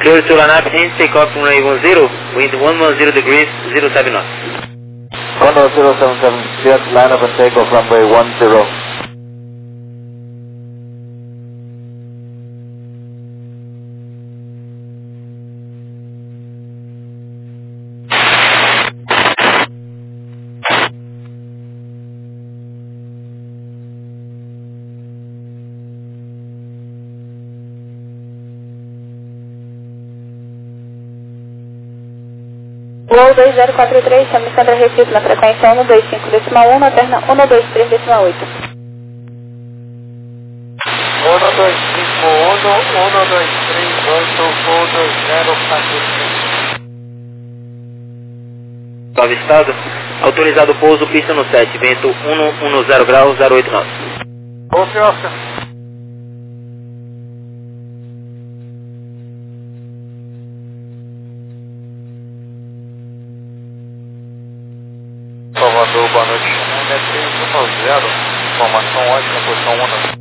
Clear to line up and take off from runway 10, wind 110 degrees, 07 knots. Condor 077, clear to line up and take off runway 10. Voo 2043, chama Sandra Recife na frequência 125.1 na perna 123.8. 125, 123.8, 120, Avistado, autorizado pouso, pista no 7, vento 110 graus, 08 knots. Ok, Oscar. Salvador, boa noite. Chama M310, informação ótima, posição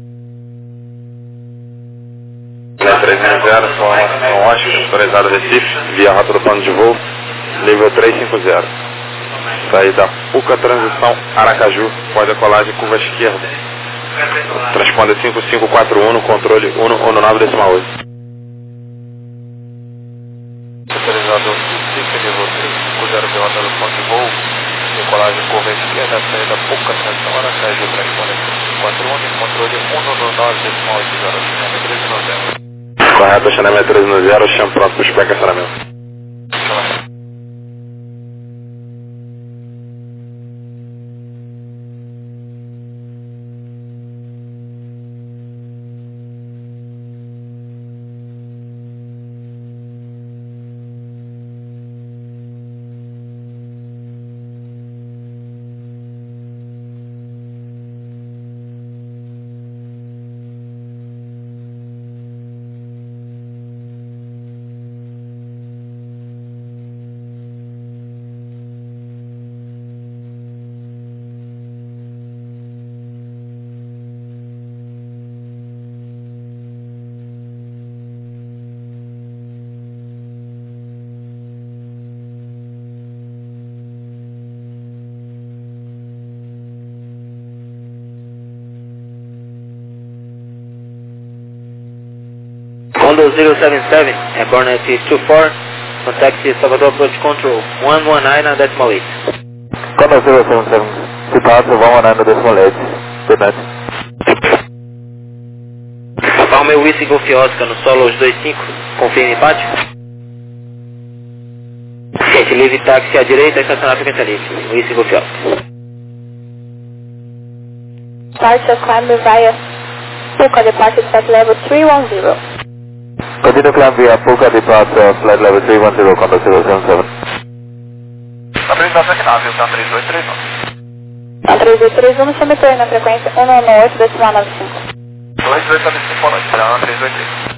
1. M310, informação ótima, autorizado Recife, via rota do plano de voo, nível 350. Saída Puca, transição Aracaju, pode decolagem curva esquerda. Transponder 5541 no controle 119.8. Autorizado Recife, nível 350, via rota do plano de voo. Decolagem curva esquerda, saída Puca, transição Aracaju, transponder 5541 no controle 119.8. Correto, Xané 310, chão pronto para o estacionamento. Condor 077, coordinate 24, contact Salvador Approach Control 119.8. Condor 077, departure 119.8. Good night. Romeo Whiskey Golf Oscar no solo 25, confirme empate. Gente, livre táxi à direita, estacionar frequência livre, Whiskey Golf Oscar. Departure climb via Puca, departure flight level 310. Continue climb via Puca, departure flight level 310, Condor 077. Autorização final, viu? 3231. A 3231, chama Torre na frequência 118.95. 2295, boa noite, 3231.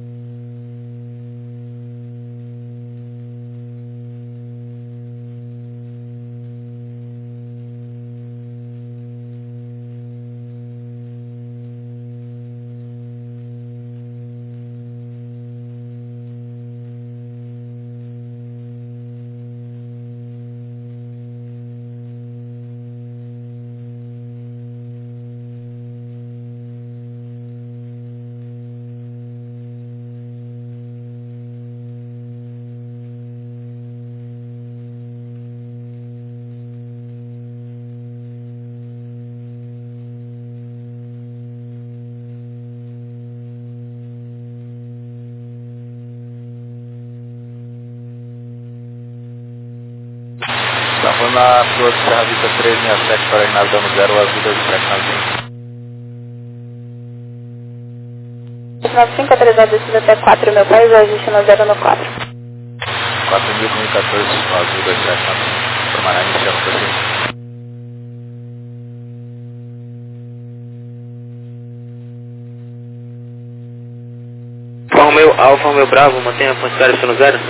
Estamos na Flor de Serra Vista 367 para Ignaldo dando 0 azul 2795. 95, autorizado descida até 4 mil pés, ajuste no 0 no 4. 4.014, azul 2795, formará iniciando o processo. Romeo Alfa, Romeo Bravo, mantenha a atmosfera no 0.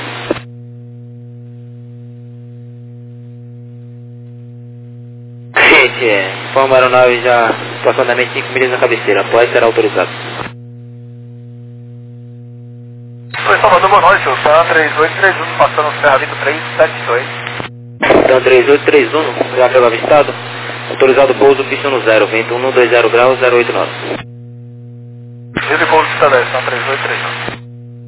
Gente, informa a aeronave já aproximadamente 5 milhas na cabeceira, após será autorizado. Oi, Salvador, boa noite. O TAM 3831 passando no Ferramenta 372. TAM 3831, já pelo avistado. Autorizado pouso, pista no 0, vento 120 graus, 089. Esse pouso está 10, TAM 3831.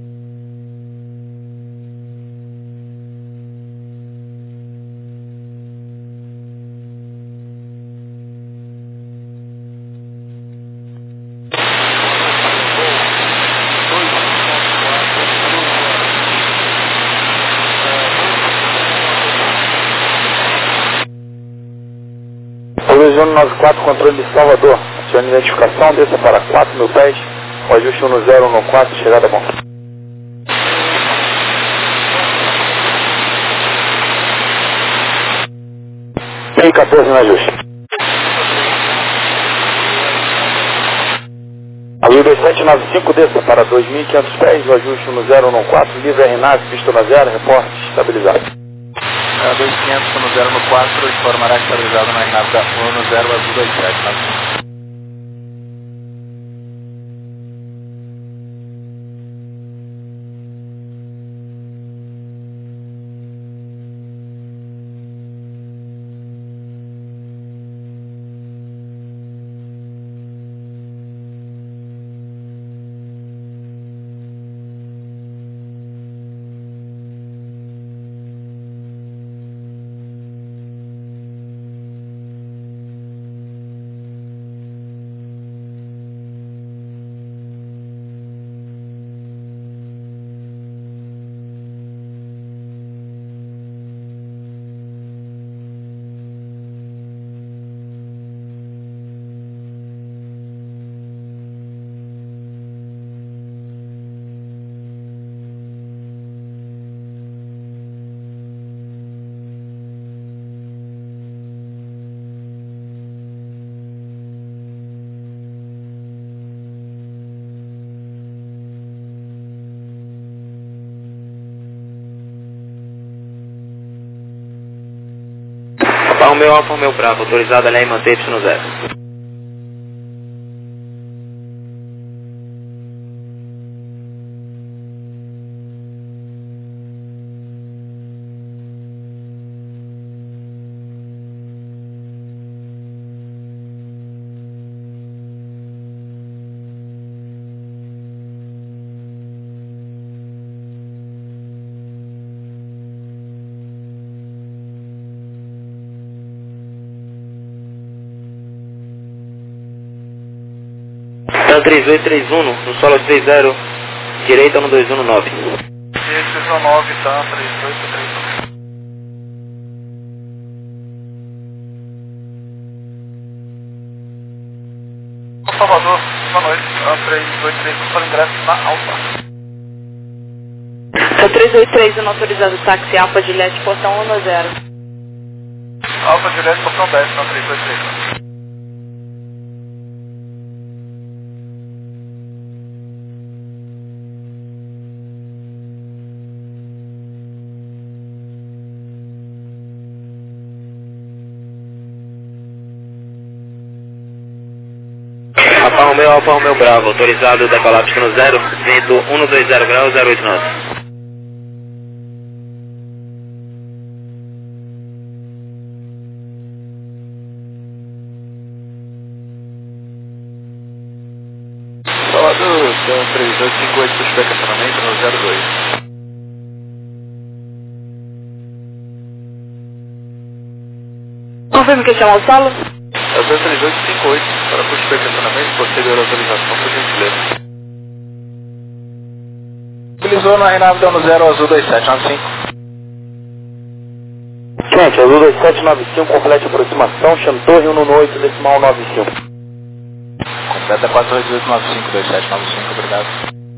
Provisão 94, controle de Salvador. Acione identificação, desça para 4.000 pés. O ajuste 1014, chegada bom. Tem 14 no ajuste. Azul 2795, desça para 2.500 pés. O ajuste 1014, livre RNAV, pista na 0, reporte estabilizado. 2500 no 0 no 4, informará estabilizado na RNAV da 1 no 0, azul 27. Alfa Romeo Bravo, autorizado a LR manter no 0. TAM 3831, no solo 30, direita 1219. 619, TAM 3831. Salvador, boa noite. TAM 3831 para ingresso na Alfa. TAM 3831, autorizado táxi Alfa Juliette, portão 10. Alfa Juliette, portão 10, TAM 3831. Alfa Romeo Bravo, autorizado decolar pista no 0, vento 120 graus, 089. Salvador, TAM 3858, suspeito estacionamento no 02. Confirma que chama o solo? É o 3858, para curso de estacionamento, posterior autorização, por gentileza. Utilizou na RNAV dando 0, azul 2795. Gente, azul 2795, complete aproximação, chame torre 118, decimal 95. Completa 48895, 2795, obrigado.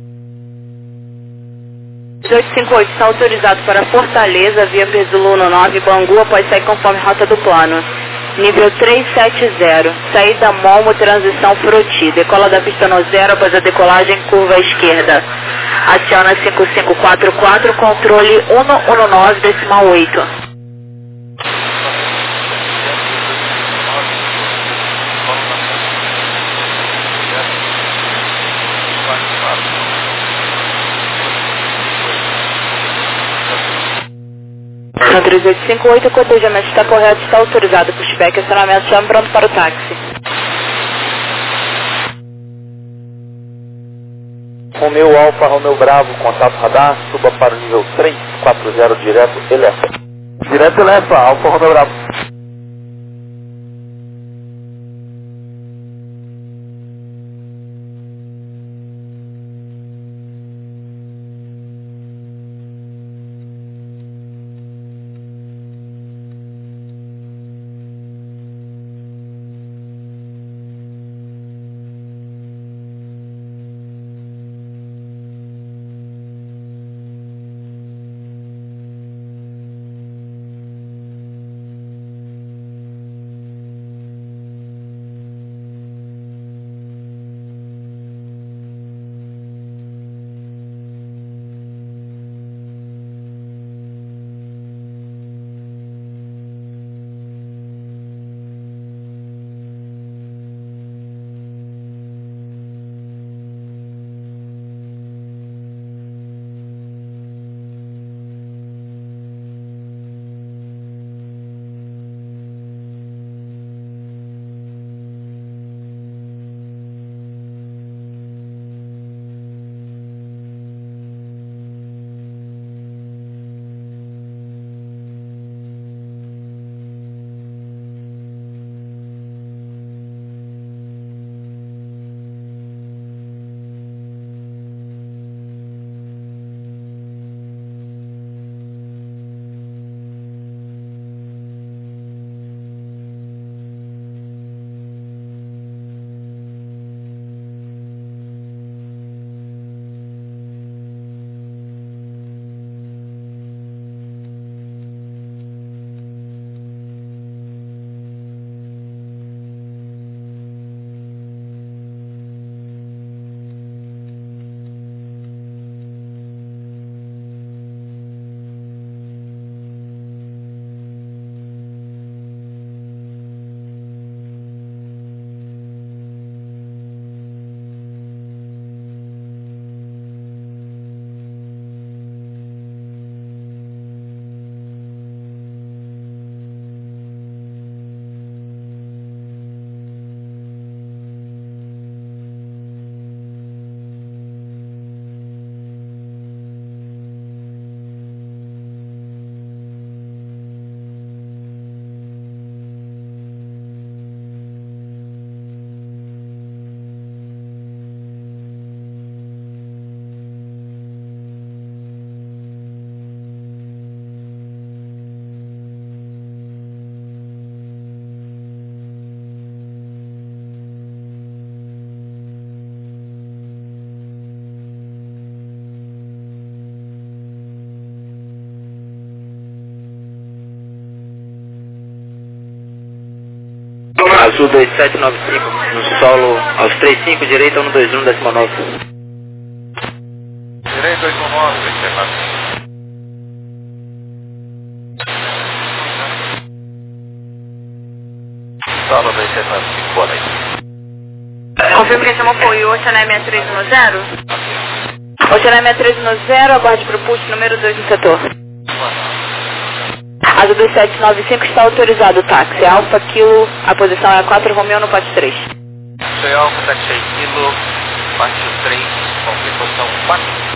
1858, está autorizado para Fortaleza, via Pesulo 9, Bangu, após sair conforme rota do plano. Nível 370, saída Momo, transição Froti, decola da pista no 0 após a decolagem, curva à esquerda. Aciona 5544, controle 119, decimal 8. Então 3858, o cotejamento está correto, está autorizado. Pushback, acionamento, chame pronto para o táxi. Romeu Alfa, Romeu Bravo, contato radar, suba para o nível 340 direto Elefa. Direto Elefa, Alfa Romeu Bravo. Azul 2795, no solo, aos 35, direita 121, 19. Direito 89, Fernando. Solo 275, boa noite. Confirmo que chamou foi o Oceané 6310. Oceané 6310, aguarde para o pulso número 2 no setor. Azul 2795 está autorizado o táxi. Alfa Kilo, a posição é 4, Romeu no pátio 3. Foi Alfa, táxi Kilo, pátio 3, com posição 4.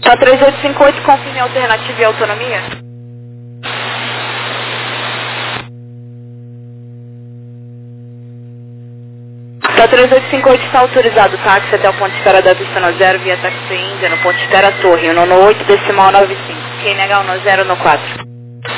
Tá 3858, confirme a alternativa e autonomia. Tá 3858, está autorizado o táxi até o ponto de espera da pista no 0 via táxi Índia, no ponto de espera Torre, no 8 decimal 95, QNH no 0 no 4.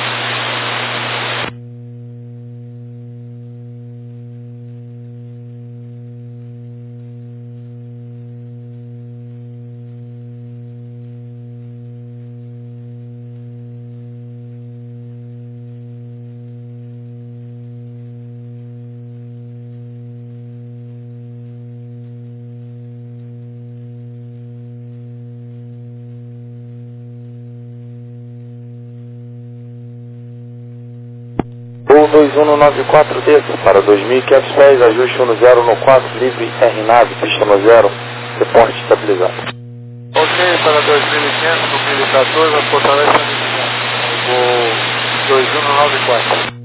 Voo 2194 desça para 2.500 pés, ajuste 10 no 4, livre R-Nave, pista no 0, reporte estabilizado. Ok, para 2.500, 2014, a Fortaleza, voo 2194.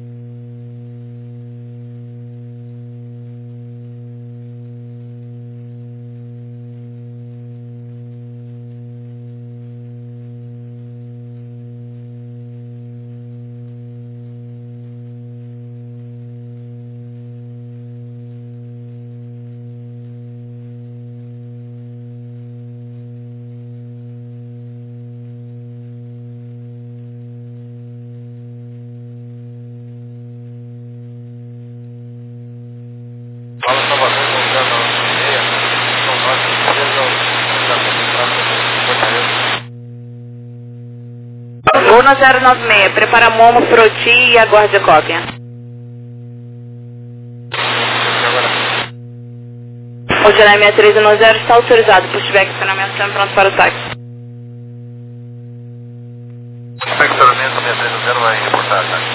Fala Salvador, voltando ao meia, são nossas empresas, Fortaleza. Voo no 096, prepara Momo, Froti e aguarde a cópia. O Janai 6310 está autorizado, pushback, estacionamento sempre pronto para o táxi. Estacionamento 6310 vai reportar, tá?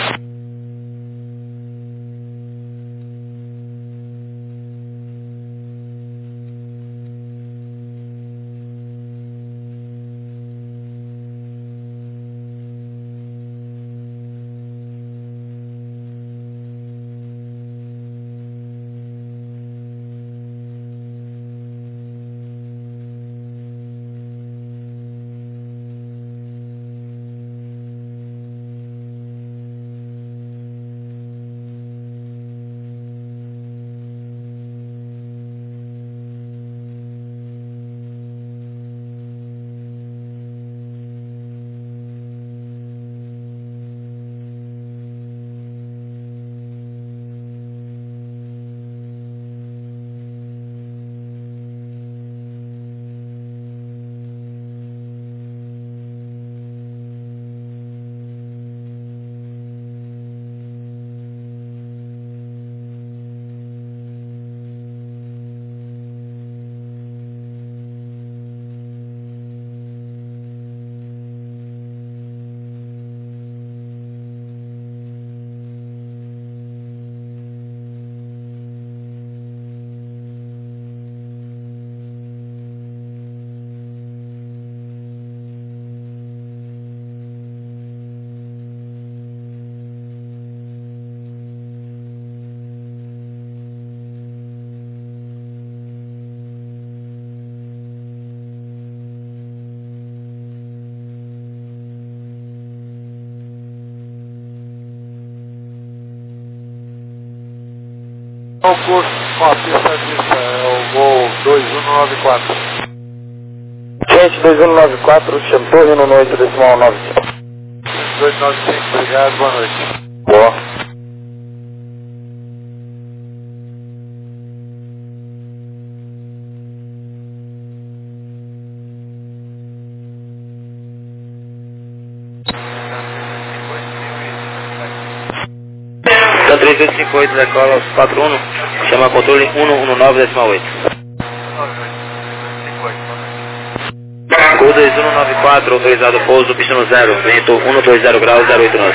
Qual o curso com a pista vista? É o voo 2194. Gente, 2194, Chantorre no 8 decimal 95. 295, obrigado, boa noite. Boa. Então 3858 decola os 41, chama controle 119 decimal 8. Gol 2194, autorizado pouso, pista no 0, vento 120 graus, 089.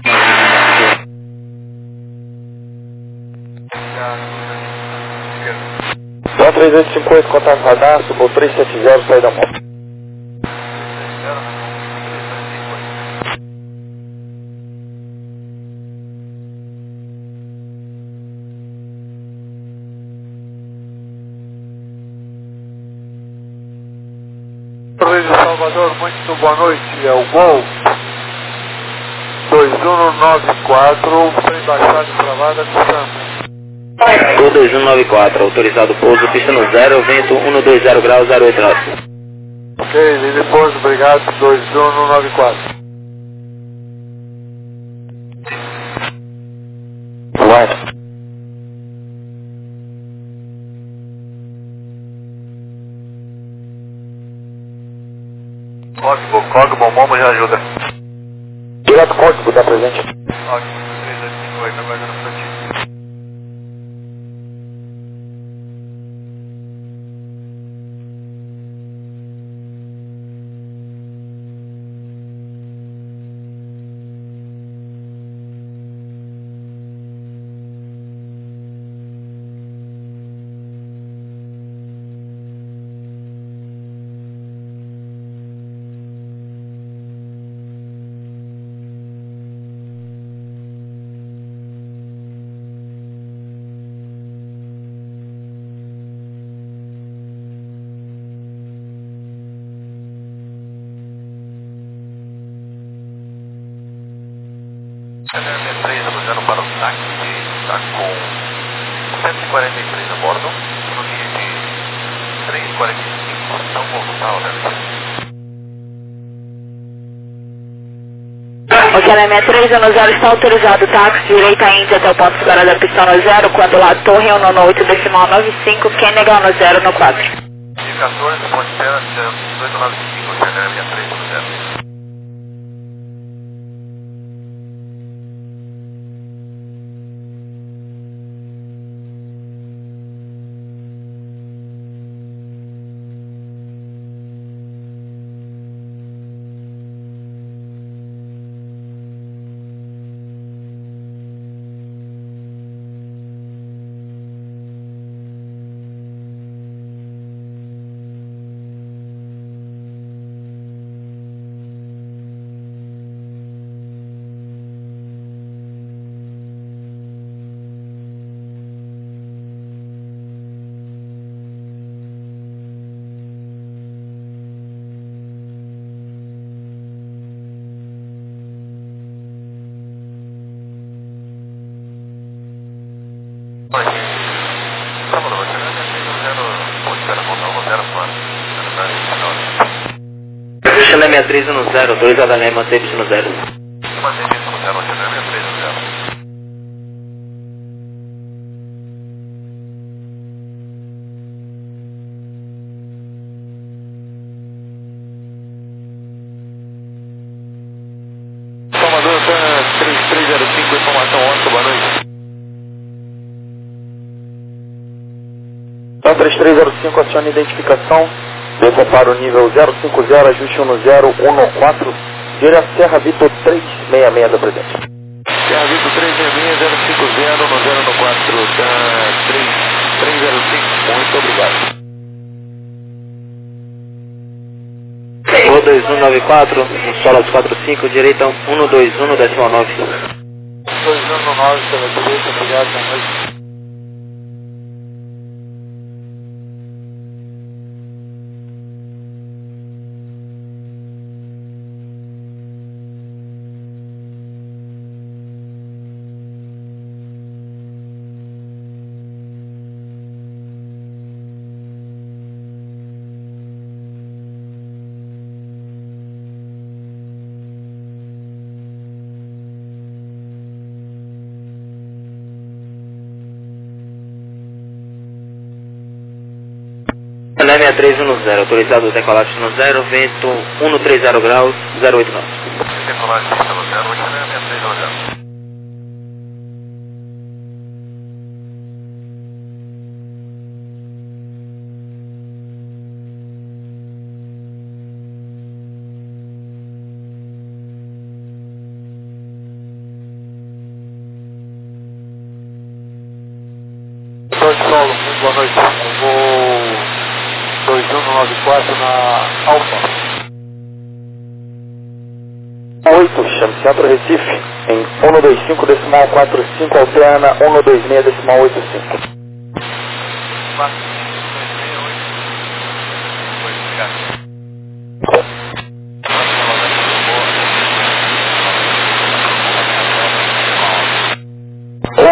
Então 3858, contato radar, subo 370, saída moto. Luiz de Salvador, muito boa noite. É o Gol 2194, sem baixada travada de Santos. Gol 2194, autorizado pouso, pista no 0, vento 120 graus, 08 knots. Ok, Lili Pouso, obrigado, 2194. Vai. Código, Momo já ajuda. Direto código, tá presente. Código 3258, aguardando pra ti. Usando para o táxi, está com 143 a bordo, no dia de 3h45, São Paulo, Ok, na minha 310 está autorizado o táxi, direita Índia até o ponto de parada da pista no 0, quando lá torre 198 decimal 95, quem negar no 0 no 4. E 14, ponte terra, 1895, na minha 310. Chile 6310, autorizado a manter pista no 0. Mantém pista no 0, Chile 6310. Salvador, 3305, informação 11, boa noite. Então 3305, acione identificação. Decoparo nível 050, ajuste 1014, direto Serra Vitor 366 da presente. Serra Vitor 366, 050, no 0 no 4, tá 3305, muito obrigado. Gol 2194, no solo dos 45, direita 121 decimal 9. 219 pela direita, obrigado, boa noite. Chile 6310, autorizado decolagem no 0, vento 130 graus, 08 knots. Decolagem pista no 0, Chile 6310. Dois solo, muito boa noite. Eu vou 2194 na Alfa. 8, chame Centro Recife, em 125 decimal 45, alterna 126 decimal 85. 4, 5, 2, 6, 8. Obrigado.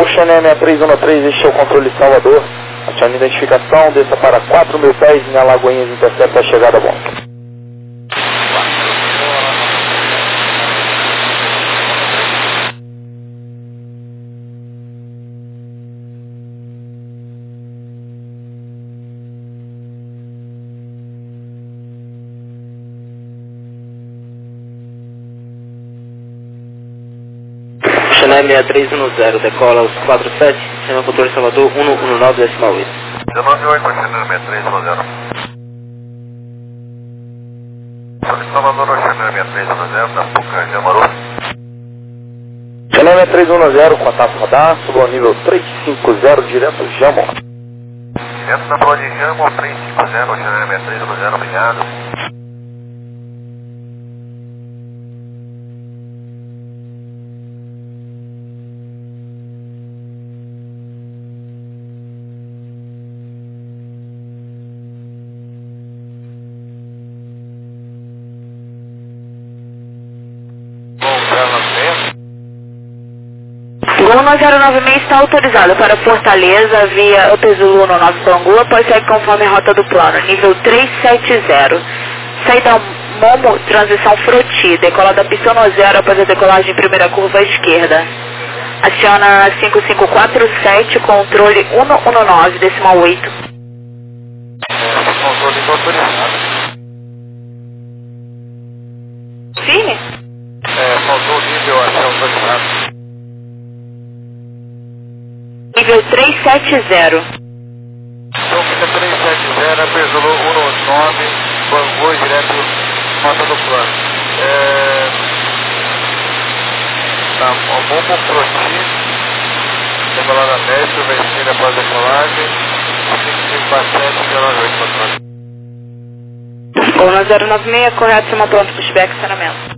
Gol Channel 6313, este é o controle de Salvador. Acione a identificação, desça para 4.000 pés em Alagoinhas, intercepta a chegada a bordo. Channel 6310, decola aos 47, chama controle de Salvador 119,8. 198, Channel 6310. Salvador, Channel 6310, da Puca, Jamaru. Channel 6310, contato radar, suba ao nível 350, direto Jamon. Direto da boa de Jamon, 350, Channel 6310, obrigado. Gol 9096 está autorizado para Fortaleza via Upezulu no 9 Bangu, após sair conforme a rota do plano, nível 370. Saída Momo, transição Froti, decola da pista no 0 após a decolagem primeira curva à esquerda. Aciona 5547, controle 119, decimal 8. Controle autorizado. Firme? Faltou o nível a ser autorizado. Nível 370. Então fica 370, Upezulu 119, Bangu, direto rota do plano. Tá, Momo Froti, decolada média, vencida após a decolagem, 5547, 08, Gol 9096, correto, cima pronto, pushback, estacionamento.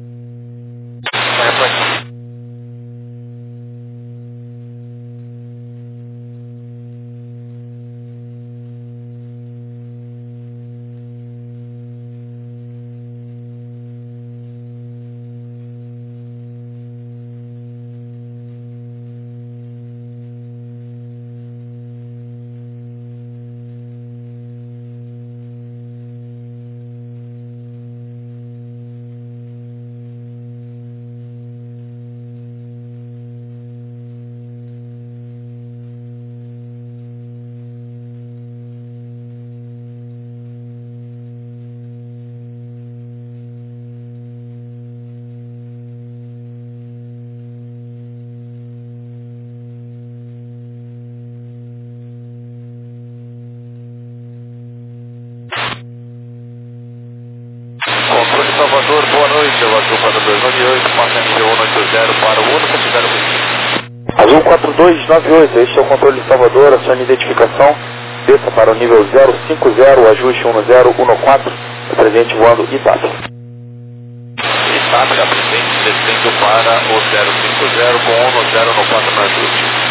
Controle Salvador, boa noite, eu Azul 4298, passa nível 180 para o 170. Azul 4298, este é o controle de Salvador, acione a identificação, desça para o nível 050, ajuste 1014, presente voando Itap. Itap, a presente, descendo para o 050 com 10 no 4 no ajuste.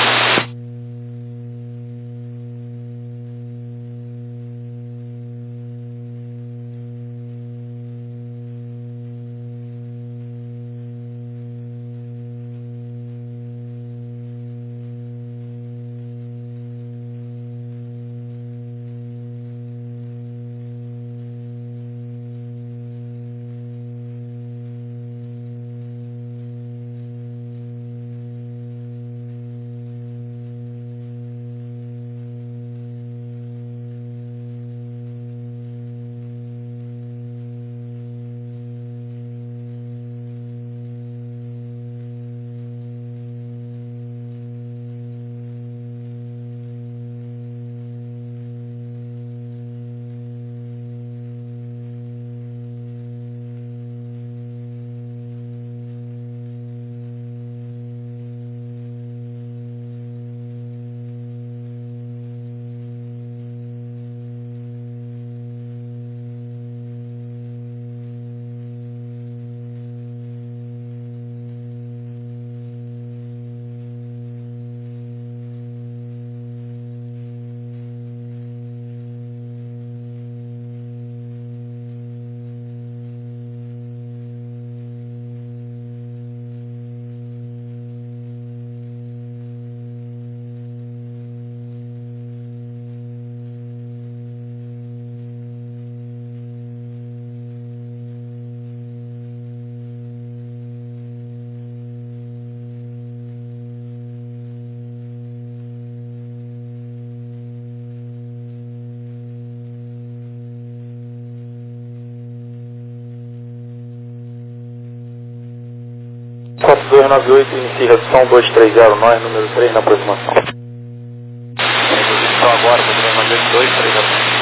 4298, inicia redução 230, nós, número 3 na aproximação. Redução agora, 4298,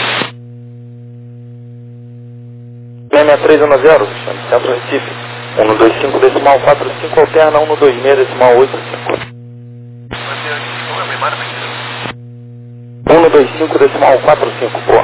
66310, Centro Recife. 125 decimal 45, alterna 126 decimal 85. 125 decimal 45, boa.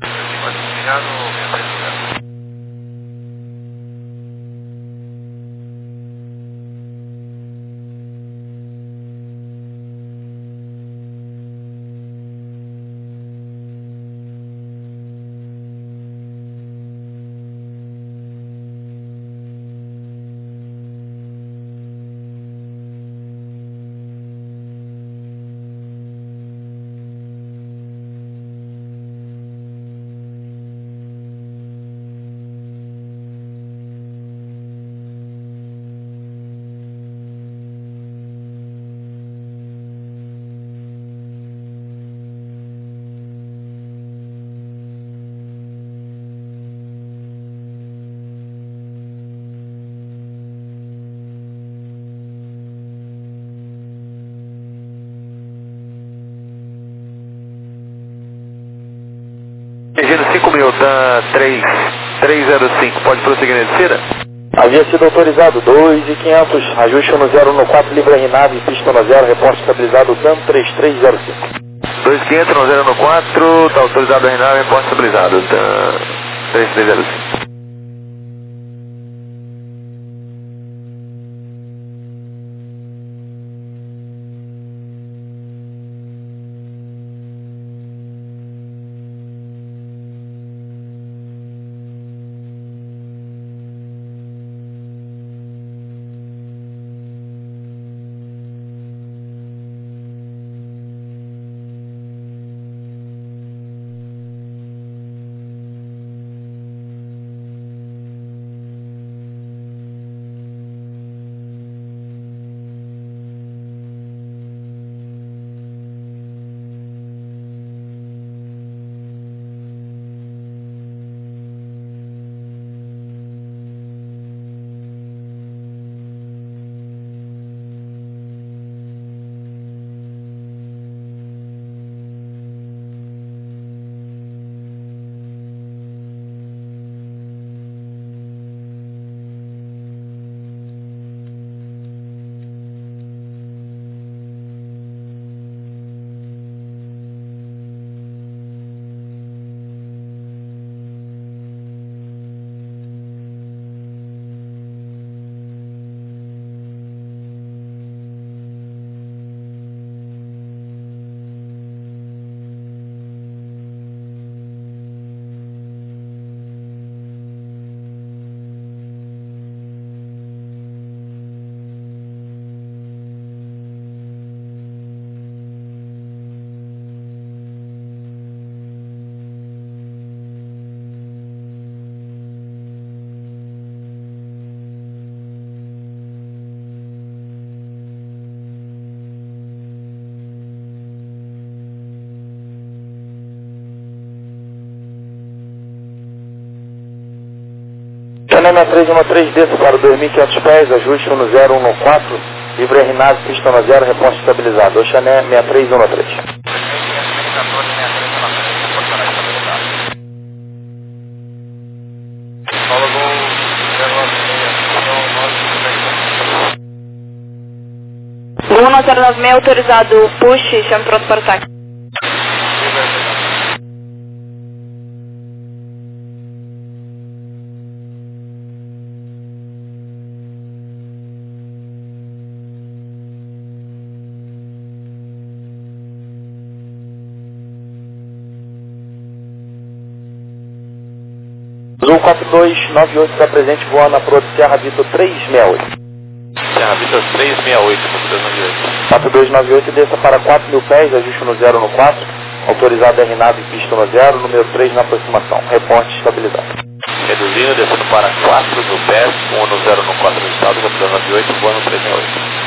Dirigindo 5.000, da 305, pode prosseguir na descida? Havia sido autorizado 2.500, ajuste no 014, livre RNAV, pista no 0, reporte estabilizado, DAM 3305. 2.500 no 014, está autorizado a RNAV, reporte estabilizado, DAM 3305. Chanel 6313, desça para 2.500 pés, ajuste no 0114, livre RNAV, pista no 0, reposto estabilizado. O Chanel 6313. Gol 096 autorizado, push, chame pronto para o ataque. Azul 4298 está presente voando na Pro Serra Vitor 368. Serra Vitor 368, 4298, desça para 4.000 pés, ajuste no 0 no 4, autorizado RNAV e pista no 0, número 3 na aproximação, reporte estabilizado. Reduzindo, descendo para 4.000 pés, 1 no 0 no 4 no estado, capitão 98, voando 368.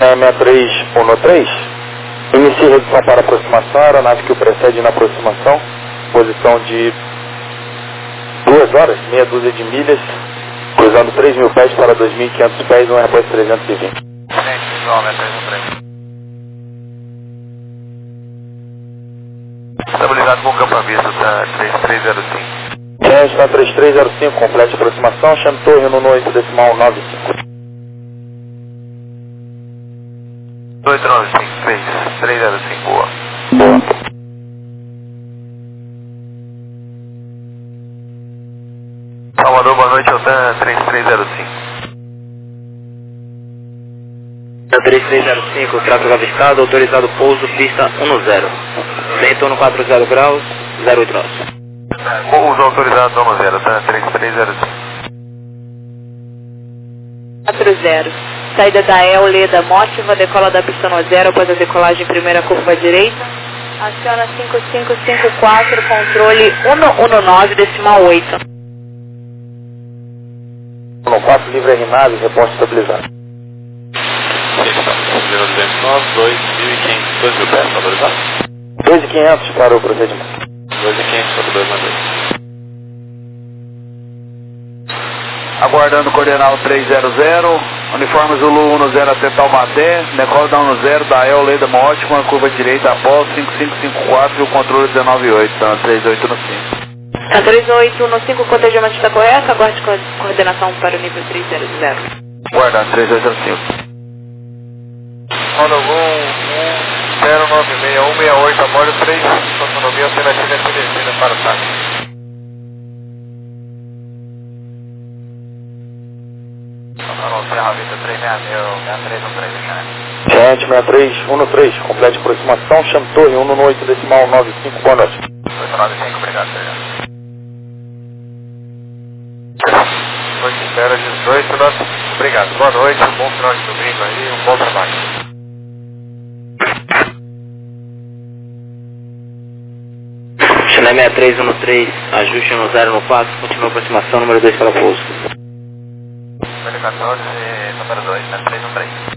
6313. Inicie redução para aproximação, a aeronave que o precede na aproximação, posição de 2 horas, meia dúzia de milhas, cruzando 3.000 pés para 2.500 pés, um Airbus 320. Estabilizado com o campo à vista da 3305. Change na 3305, complete aproximação, chame torre no 8.95. 8953, 305, boa. Boa. Salvador, boa noite, Altan 3305. 3305, tráfego avistado, autorizado pouso, pista 10. Vento no 40 graus, 08 nós. Pouso autorizado 10, Altan 3305. 40. Saída da Leda Mótiva, decola da pista 0 após a decolagem primeira curva direita. Aciona 5554, controle 119,8. 4 livre RNAV, reporte estabilizado. 029, 2.500, 2.000 pés, autorizado? 2.500 para o procedimento. 2.500 para o 292. Aguardando o coordenado 300, uniforme Zulu 10 até Taubaté, decola da 10 da Leda Mótima, curva direita após 5554 e o controle 198, tá 38 no 5. Tá 38 no 5, o cotejamento está correto, aguarde coordenação para o nível 300. Aguardando 3805. Roda 096, 168 a bordo 3, autonomia alternativa estabelecida para o táxi. Gente 6313, complete aproximação, chame torre 118.95, boa noite. 895, obrigado, obrigado. Noite espera 18, nossa. Obrigado, boa noite, um bom final de domingo aí, um bom trabalho. Chile 6313, ajuste no 0 no passo, continua a aproximação, número 2 para pouso. Número 14, número 2, 313.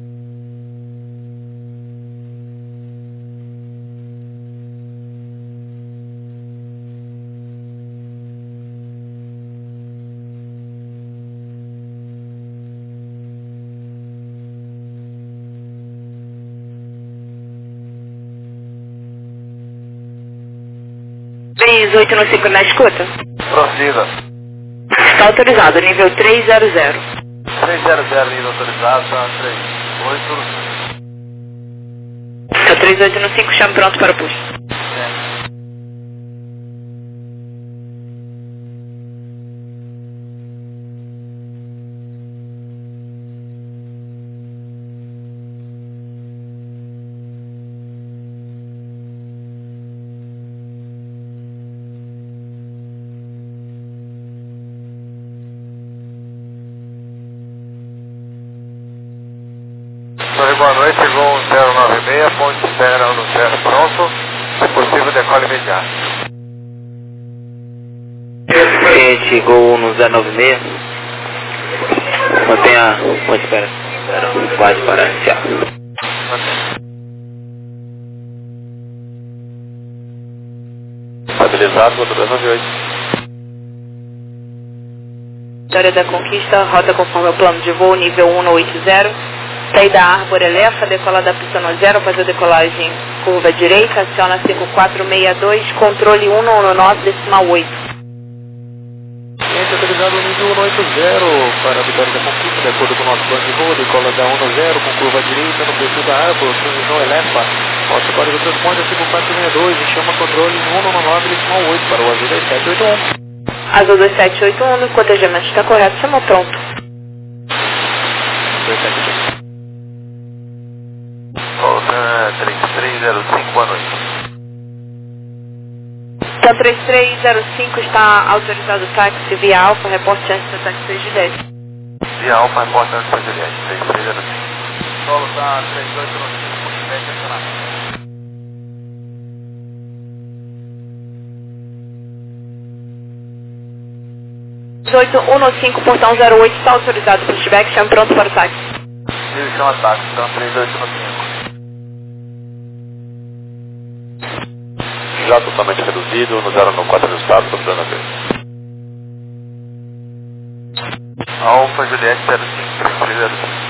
Três 8 no 5 na escuta? Prossiga. Está autorizado, nível 300. 300, nível autorizado, tá 38. Está 38 no 5, chame pronto para o push. Boa noite, Gol 096, ponte espera no 0 pronto, se possível decola imediato. Cliente Gol no 096, mantenha ponte espera 0, pode parar inicial. Estabilizado, motor 298. Vitória da Conquista, rota conforme o plano de voo, nível 180. Saída Árvore Elefa, decola da pista 0 após a decolagem curva direita, aciona 5462, controle 119,8. Cliente autorizado nível 180 para a Vitória da Conquista, de acordo com o nosso plano de voo, decola da 10 com curva direita no perfil da Árvore, previsão Elefa, nosso código de transporte é 5462 e chama controle 119,8 para o Azul 2781. Azul 2781, o cotejamento está correto, chama pronto. 278. 3305, boa noite. Então 3305 está autorizado o táxi via Alfa, reporte antes do táxi 6 de 10. Via Alfa, reporte antes do 3305. Solo está 3895, multimete acionado. 185, portão 08, está autorizado o pushback, chame pronto para o táxi. negativo e chama táxi, então 3815. Já totalmente reduzido, no 094 ajustado, procurando a ver. Alfa Juliette 053305.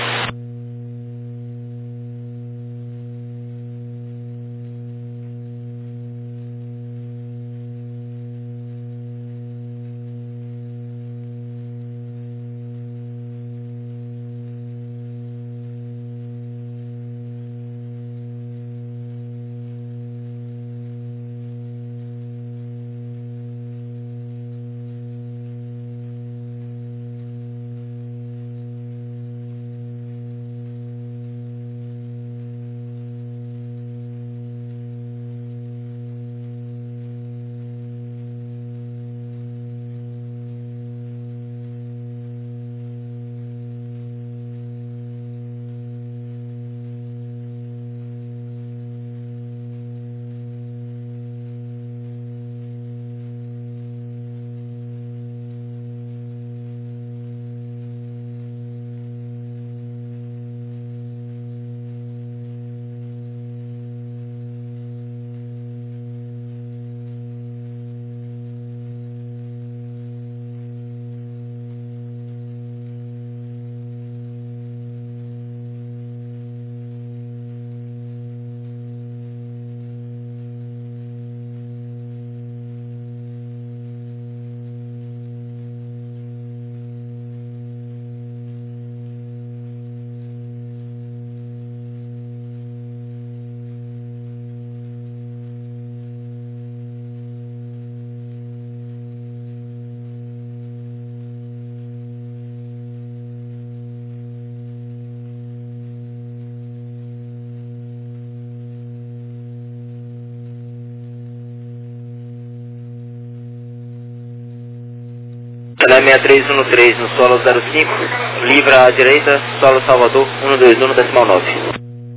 Canal 6313 no solo 05, livra à direita, solo Salvador 121 decimal 9.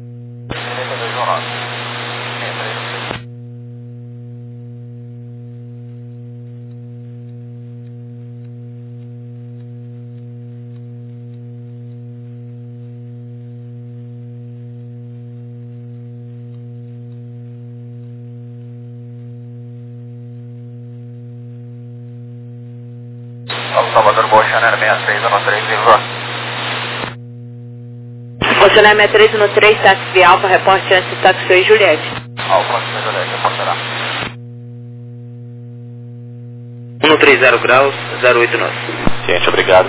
Salvador Bolsonaro 6313, Livra. Bolsonaro 6313, táxi via Alfa, reporte antes do táxi foi Juliette. Alfa Juliette, reportará. 130 graus, 089. Ciente, obrigado.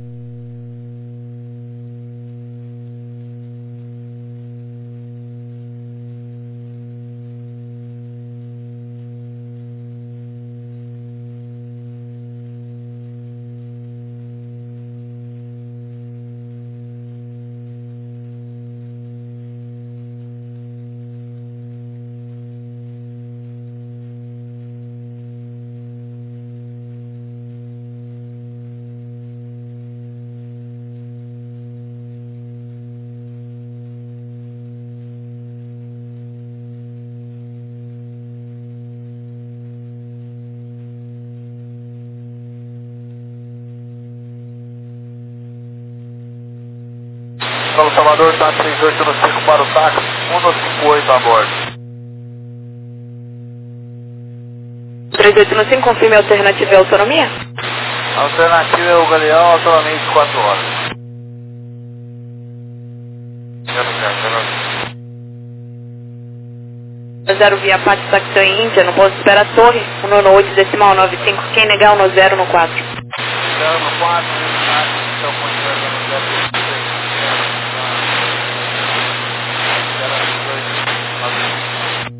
Solo Salvador, táxi 3815 para o táxi, 158 a bordo. 3815, confirme a alternativa e autonomia. A alternativa é o Galeão, autonomia 24 horas. 0 via Pátio Taxi Índia, no posto espera Torre, 198 decimal 95, quem negar 10 no 4. 0 no 4, então pode ser 0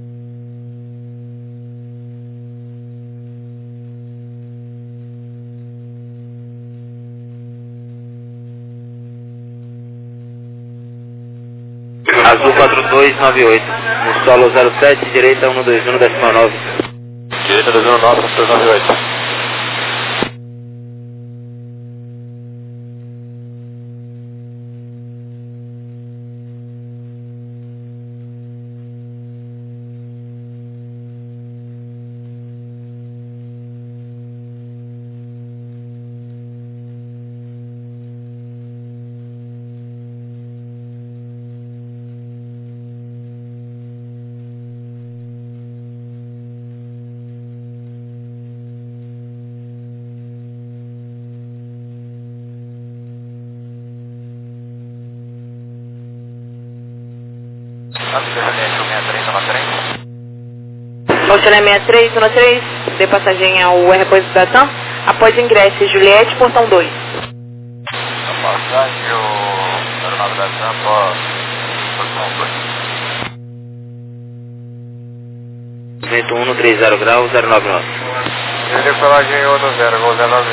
Azul 4298, no solo 07, direita 121 decimal 9. Direita 219, 298. Auxiliar 6313, dê passagem ao repouso da TAM. Após ingresso, Juliette, portão 2. A passagem, o aeronave da TAM, portão 2. Vento 130 graus, 099. Decolagem 10, gol 09.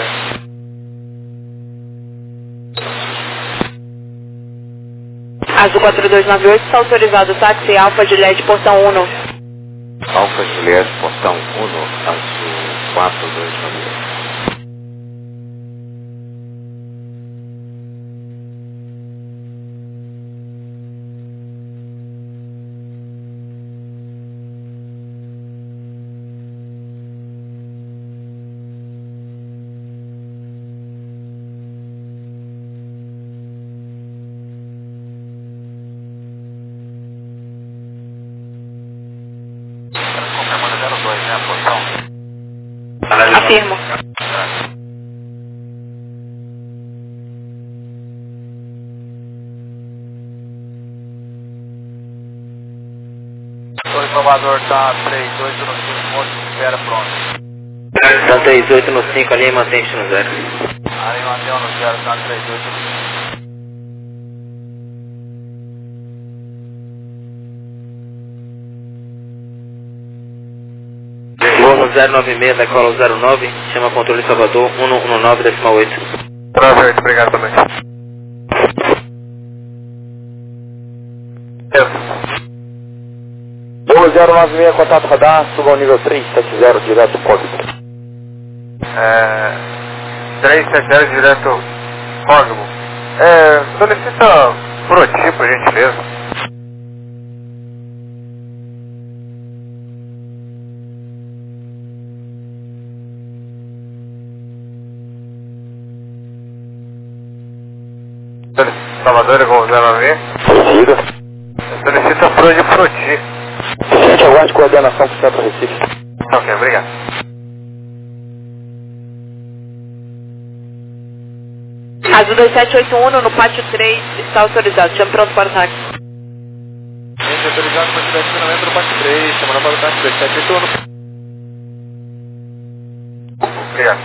Azul 4298, está autorizado o táxi Alfa Juliette, portão 1. Alfa Juliette, portão 1, Azul 4298. Afirmo. O Salvador está 3895, ponto de espera pronto. Tá 38 no 5 ali, mantém-se no 0. Ali mantém no 0, está 3895. Voo no 096, decola o 09, chama controle Salvador 119,8. Prazer, obrigado também. Voo 096, contato radar, suba ao nível 370, direto código. 370 direto código. Solicita prototipo, por gentileza. Salvador, gol 09. Prossiga. Solicita pro de Proti. Gente, aguarde coordenação para o Centro Recife. Ok, obrigado. Azul 2781, no pátio 3, está autorizado. Chame pronto para o táxi. Gente, autorizado para tiver estacionamento no pátio 3, chamando para o táxi 2781. Obrigado.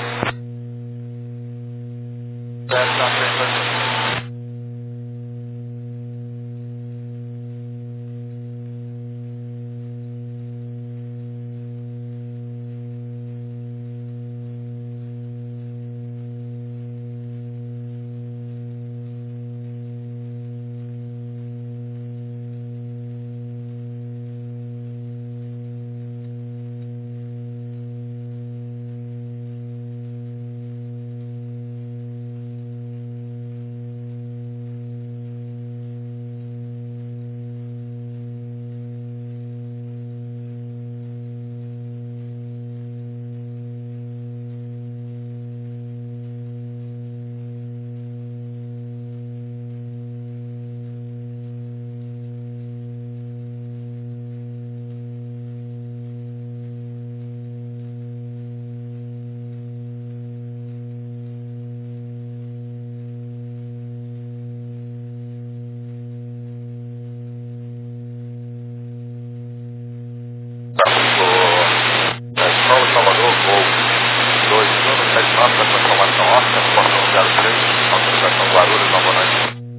Salvador, gol 2179 da transformação Oscar, portão 03, autorização Guarulhos, Nova Noite.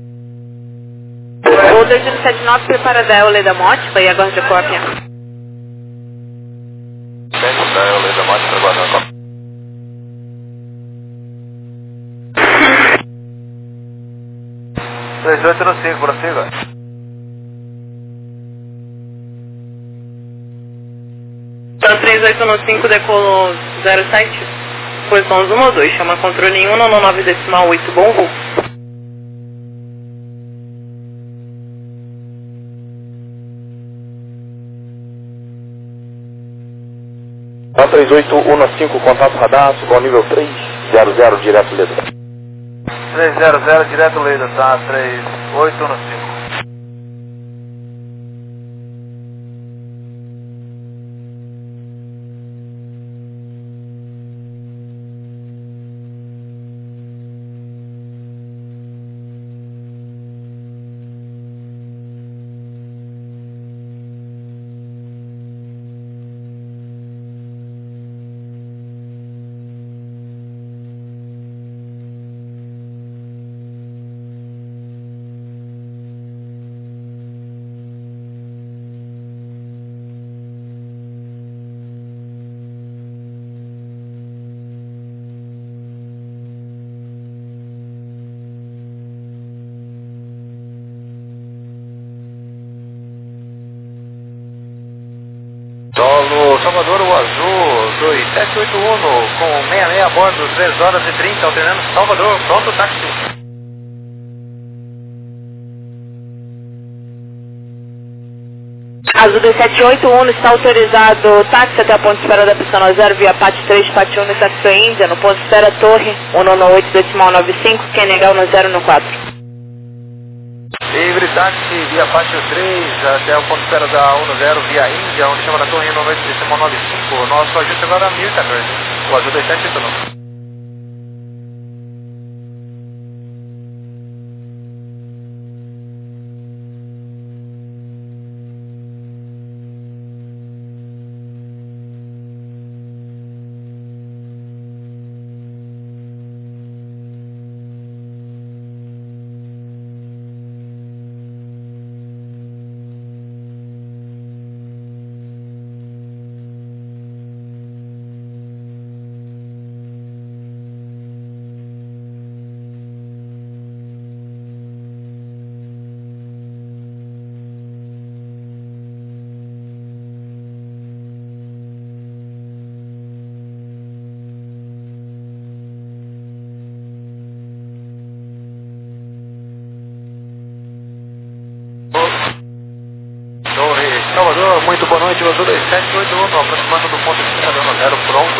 O 2179 prepara da Eole da Mote, e aguarde a cópia. Centro da Eole da Mote, aguardando a cópia. (3895), prossiga. Então 3815, decolou 07, posição 1 ou 2, chama controle 199,8, bom voo. Então 3815, contato radar, suba ao nível 300, direto letra. 300, direto Leida, tá? 3815. Salvador, o azul 2781 com 66 a bordo, 3 horas e 30, alternando Salvador, pronto táxi. Azul 2781 está autorizado táxi até a ponto de espera da pista 0 via PAT 3, PAT 1 e táxi Índia, no ponto de espera Torre 198.95, QNH 1014. Livre táxi via Pátio 3 até o ponto de espera da 10 via Índia, onde chama da Torre 198.95, nosso ajuste agora 1014, o azul 2781. Torre Salvador, muito boa noite, o azul 2781, aproximando do ponto de espera da 10, pronto.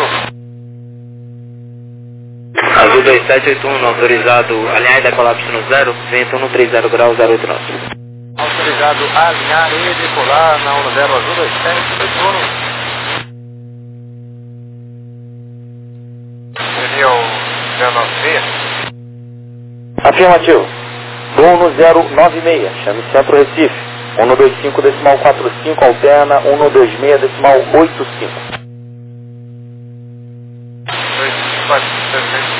Azul 2781, autorizado alinhar e decolar pista 0, vento 130 graus 08 knots. Autorizado a alinhar e decolar na 10, azul 2781. Seria o 096? Afirmativo. Voo no 096, chame Centro Recife. 125.45, alterna 126.85. 247.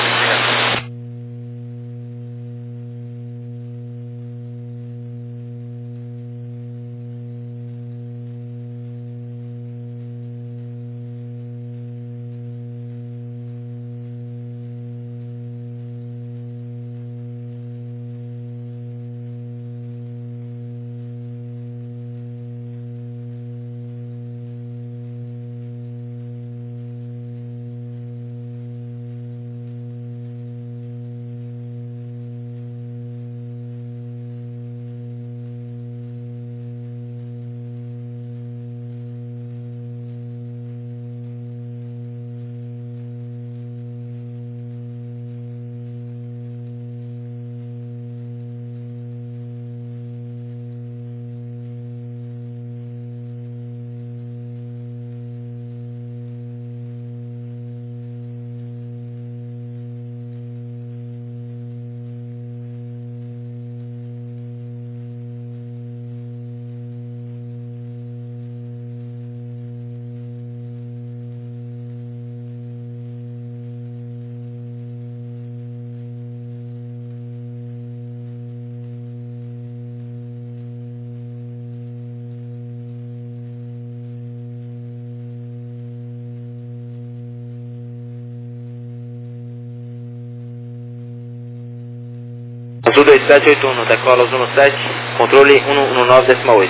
Azul 2781, decola azul 17, controle 119.8.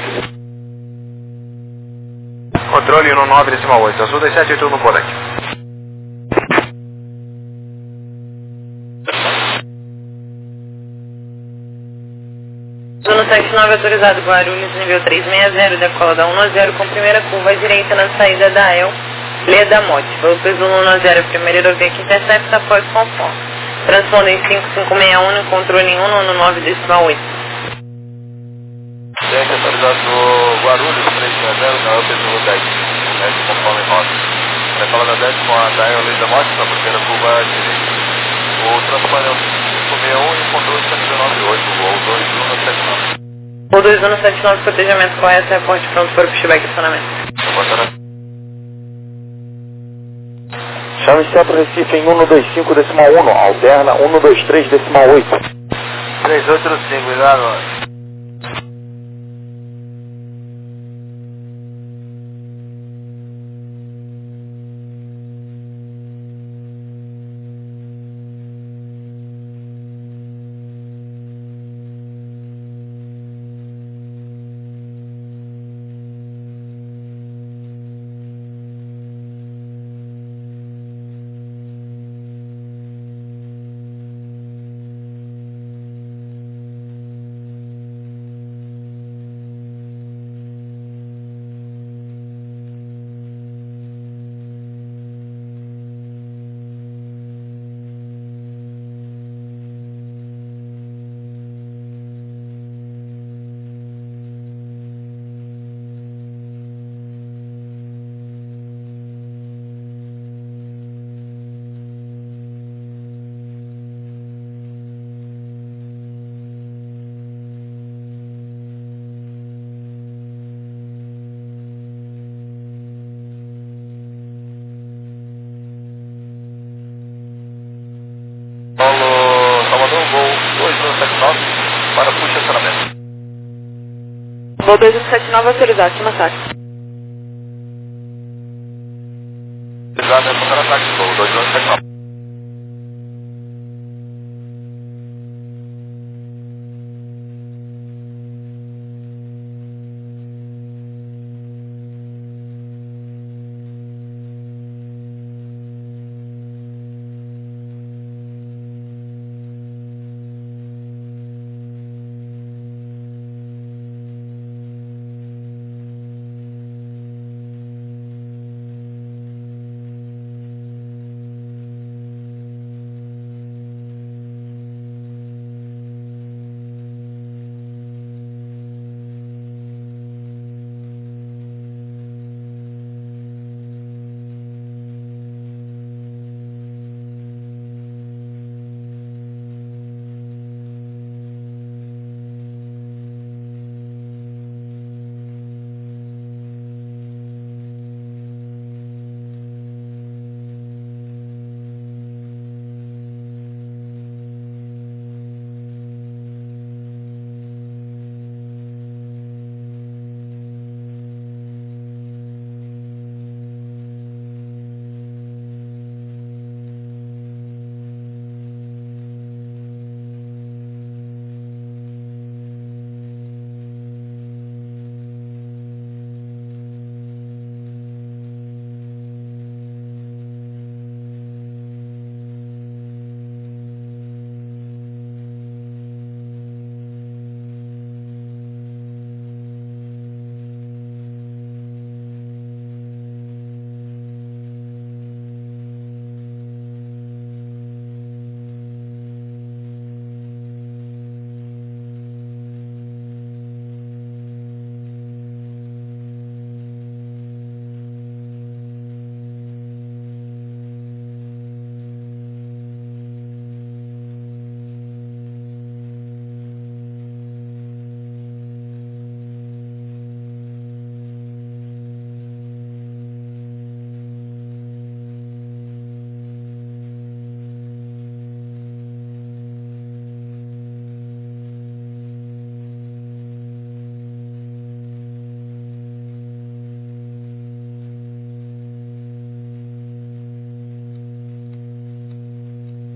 Controle 119.8, azul 2781 no volante. Zona 79 autorizado Guarulhos, nível 360, decola da 10 com primeira curva à direita na saída da EL, Leda Mote. Voltou Zulu 10, primeiro aerovia que intercepta após conforme. Transpondem 5561 e controle 119.8. Cheque autorizado do Guarulhos, 360, na UP Zulu 10, conforme rota. Decola da 10 com a da EL Leda Mote, na primeira curva à direita. O transpondeu 5561 e controle 119.8, voo 2179. Voo 2179, protegimento correto, reporte pronto para o pushback e acionamento. Chame Centro Recife em 125.1, alterna 123.8. 3885, cuidado. Voo 2179 autorizado, cima saque. Autorizado,